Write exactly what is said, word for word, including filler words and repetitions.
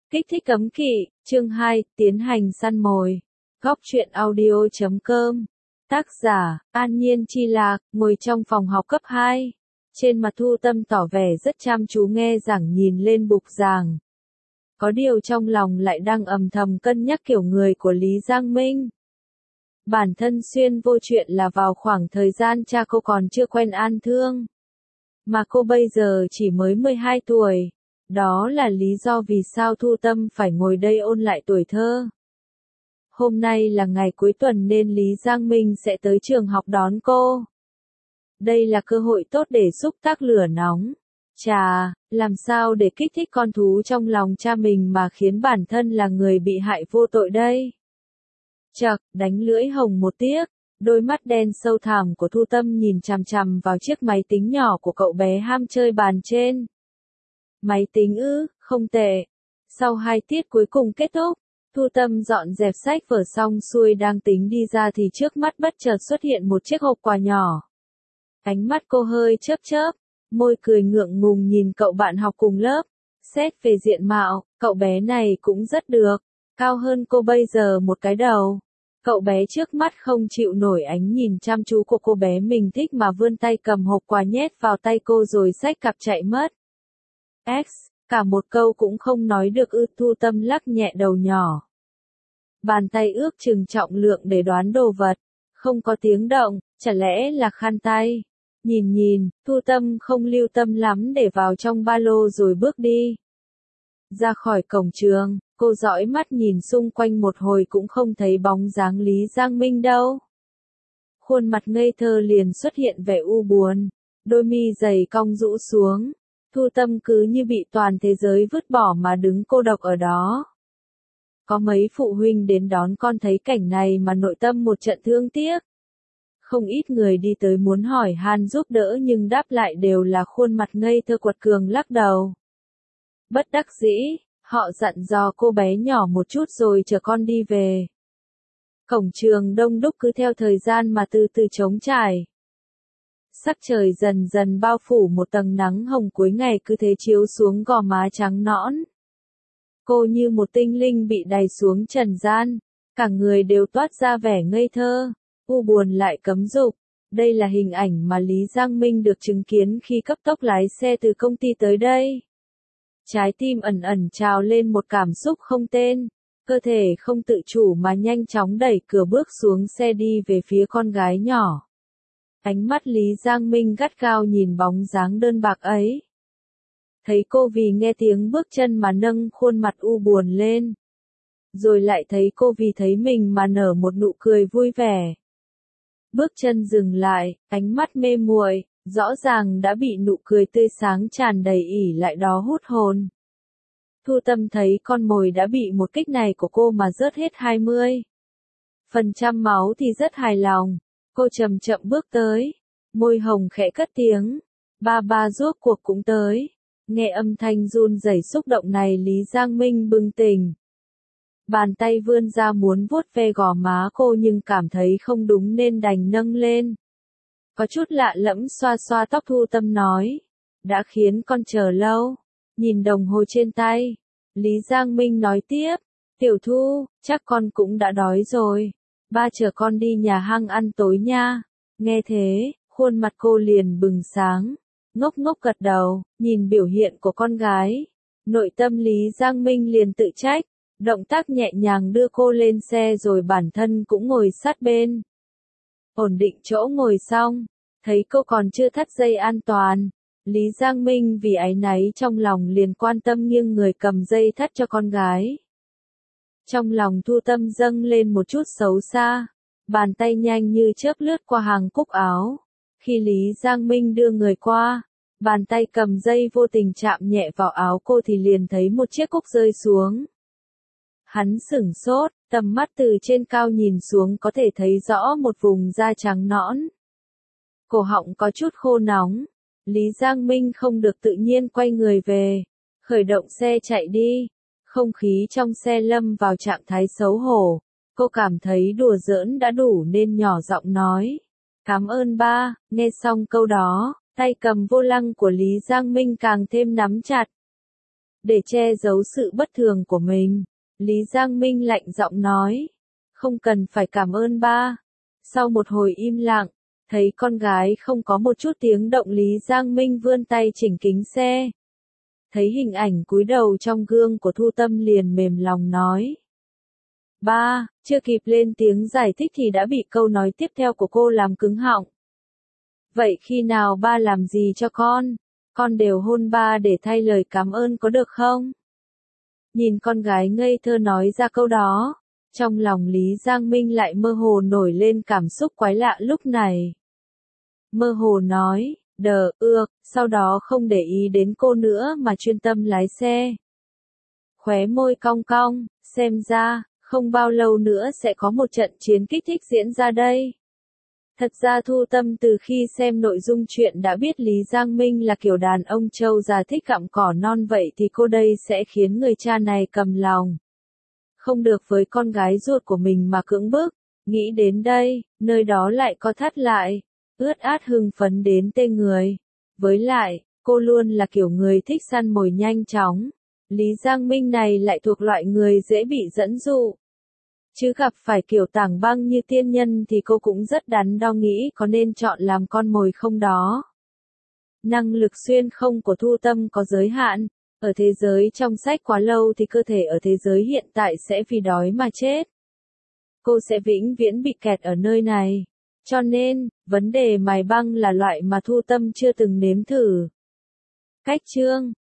Kích thích cấm kỵ, chương hai, tiến hành săn mồi. Góc truyện audio chấm com. Tác giả, An Nhiên Chi Lạc, ngồi trong phòng học cấp hai. Trên mặt Thu Tâm tỏ vẻ rất chăm chú nghe giảng, nhìn lên bục giảng. Có điều trong lòng lại đang âm thầm cân nhắc kiểu người của Lý Giang Minh. Bản thân xuyên vô chuyện là vào khoảng thời gian cha cô còn chưa quen An Thương. Mà cô bây giờ chỉ mới mười hai tuổi. Đó là lý do vì sao Thu Tâm phải ngồi đây ôn lại tuổi thơ. Hôm nay là ngày cuối tuần nên Lý Giang Minh sẽ tới trường học đón cô. Đây là cơ hội tốt để xúc tác lửa nóng. Chà, làm sao để kích thích con thú trong lòng cha mình mà khiến bản thân là người bị hại vô tội đây? Chậc, đánh lưỡi hồng một tiếc, đôi mắt đen sâu thẳm của Thu Tâm nhìn chằm chằm vào chiếc máy tính nhỏ của cậu bé ham chơi bàn trên. Máy tính ư, không tệ. Sau hai tiết cuối cùng kết thúc, Thu Tâm dọn dẹp sách vở xong xuôi đang tính đi ra thì trước mắt bất chợt xuất hiện một chiếc hộp quà nhỏ. Ánh mắt cô hơi chớp chớp, môi cười ngượng ngùng nhìn cậu bạn học cùng lớp. Xét về diện mạo, cậu bé này cũng rất được, cao hơn cô bây giờ một cái đầu. Cậu bé trước mắt không chịu nổi ánh nhìn chăm chú của cô bé mình thích mà vươn tay cầm hộp quà nhét vào tay cô rồi xách cặp chạy mất. X, cả một câu cũng không nói được ư. Thu Tâm lắc nhẹ đầu nhỏ. Bàn tay ước chừng trọng lượng để đoán đồ vật, không có tiếng động, chả lẽ là khăn tay. Nhìn nhìn, Thu Tâm không lưu tâm lắm để vào trong ba lô rồi bước đi. Ra khỏi cổng trường, cô dõi mắt nhìn xung quanh một hồi cũng không thấy bóng dáng Lý Giang Minh đâu. Khuôn mặt ngây thơ liền xuất hiện vẻ u buồn, đôi mi dày cong rũ xuống. Thu Tâm cứ như bị toàn thế giới vứt bỏ mà đứng cô độc ở đó. Có mấy phụ huynh đến đón con thấy cảnh này mà nội tâm một trận thương tiếc. Không ít người đi tới muốn hỏi han giúp đỡ nhưng đáp lại đều là khuôn mặt ngây thơ quật cường lắc đầu. Bất đắc dĩ, họ dặn dò cô bé nhỏ một chút rồi chờ con đi về. Cổng trường đông đúc cứ theo thời gian mà từ từ trống trải. Sắc trời dần dần bao phủ một tầng nắng hồng cuối ngày cứ thế chiếu xuống gò má trắng nõn. Cô như một tinh linh bị đày xuống trần gian, cả người đều toát ra vẻ ngây thơ, u buồn lại cấm dục. Đây là hình ảnh mà Lý Giang Minh được chứng kiến khi cấp tốc lái xe từ công ty tới đây. Trái tim ẩn ẩn trào lên một cảm xúc không tên, cơ thể không tự chủ mà nhanh chóng đẩy cửa bước xuống xe đi về phía con gái nhỏ. Ánh mắt Lý Giang Minh gắt gao nhìn bóng dáng đơn bạc ấy. Thấy cô vì nghe tiếng bước chân mà nâng khuôn mặt u buồn lên. Rồi lại thấy cô vì thấy mình mà nở một nụ cười vui vẻ. Bước chân dừng lại, ánh mắt mê muội, rõ ràng đã bị nụ cười tươi sáng tràn đầy ỉ lại đó hút hồn. Thu Tâm thấy con mồi đã bị một kích này của cô mà rớt hết hai mươi phần trăm máu thì rất hài lòng. Cô chậm chậm bước tới, môi hồng khẽ cất tiếng, ba ba rốt cuộc cũng tới. Nghe âm thanh run rẩy xúc động này Lý Giang Minh bừng tỉnh. Bàn tay vươn ra muốn vuốt ve gò má cô nhưng cảm thấy không đúng nên đành nâng lên. Có chút lạ lẫm xoa xoa tóc. Thu Tâm nói, đã khiến con chờ lâu. Nhìn đồng hồ trên tay, Lý Giang Minh nói tiếp, Tiểu Thu, chắc con cũng đã đói rồi. Ba chờ con đi nhà hàng ăn tối nha. Nghe thế, khuôn mặt cô liền bừng sáng, ngốc ngốc gật đầu, nhìn biểu hiện của con gái. Nội tâm Lý Giang Minh liền tự trách, động tác nhẹ nhàng đưa cô lên xe rồi bản thân cũng ngồi sát bên. Ổn định chỗ ngồi xong, thấy cô còn chưa thắt dây an toàn. Lý Giang Minh vì áy náy trong lòng liền quan tâm nghiêng người cầm dây thắt cho con gái. Trong lòng Thu Tâm dâng lên một chút xấu xa, bàn tay nhanh như chớp lướt qua hàng cúc áo. Khi Lý Giang Minh đưa người qua, bàn tay cầm dây vô tình chạm nhẹ vào áo cô thì liền thấy một chiếc cúc rơi xuống. Hắn sửng sốt, tầm mắt từ trên cao nhìn xuống có thể thấy rõ một vùng da trắng nõn. Cổ họng có chút khô nóng, Lý Giang Minh không được tự nhiên quay người về, khởi động xe chạy đi. Không khí trong xe lâm vào trạng thái xấu hổ, cô cảm thấy đùa giỡn đã đủ nên nhỏ giọng nói. Cảm ơn ba. Nghe xong câu đó, tay cầm vô lăng của Lý Giang Minh càng thêm nắm chặt. Để che giấu sự bất thường của mình, Lý Giang Minh lạnh giọng nói. Không cần phải cảm ơn ba. Sau một hồi im lặng, thấy con gái không có một chút tiếng động, Lý Giang Minh vươn tay chỉnh kính xe. Thấy hình ảnh cúi đầu trong gương của Thu Tâm liền mềm lòng nói. Ba, chưa kịp lên tiếng giải thích thì đã bị câu nói tiếp theo của cô làm cứng họng. Vậy khi nào ba làm gì cho con, con đều hôn ba để thay lời cảm ơn có được không? Nhìn con gái ngây thơ nói ra câu đó, trong lòng Lý Giang Minh lại mơ hồ nổi lên cảm xúc quái lạ lúc này. Mơ hồ nói, đờ, ược, sau đó không để ý đến cô nữa mà chuyên tâm lái xe. Khóe môi cong cong, xem ra, không bao lâu nữa sẽ có một trận chiến kích thích diễn ra đây. Thật ra Thu Tâm từ khi xem nội dung chuyện đã biết Lý Giang Minh là kiểu đàn ông trâu già thích gặm cỏ non, vậy thì cô đây sẽ khiến người cha này cầm lòng. Không được với con gái ruột của mình mà cưỡng bức. Nghĩ đến đây, nơi đó lại co thắt lại, ướt át hưng phấn đến tê người. Với lại, cô luôn là kiểu người thích săn mồi nhanh chóng. Lý Giang Minh này lại thuộc loại người dễ bị dẫn dụ. Chứ gặp phải kiểu tảng băng như tiên nhân thì cô cũng rất đắn đo nghĩ có nên chọn làm con mồi không đó. Năng lực xuyên không của Thu Tâm có giới hạn. Ở thế giới trong sách quá lâu thì cơ thể ở thế giới hiện tại sẽ vì đói mà chết. Cô sẽ vĩnh viễn bị kẹt ở nơi này. Cho nên, vấn đề mài băng là loại mà Thu Tâm chưa từng nếm thử. Cách chương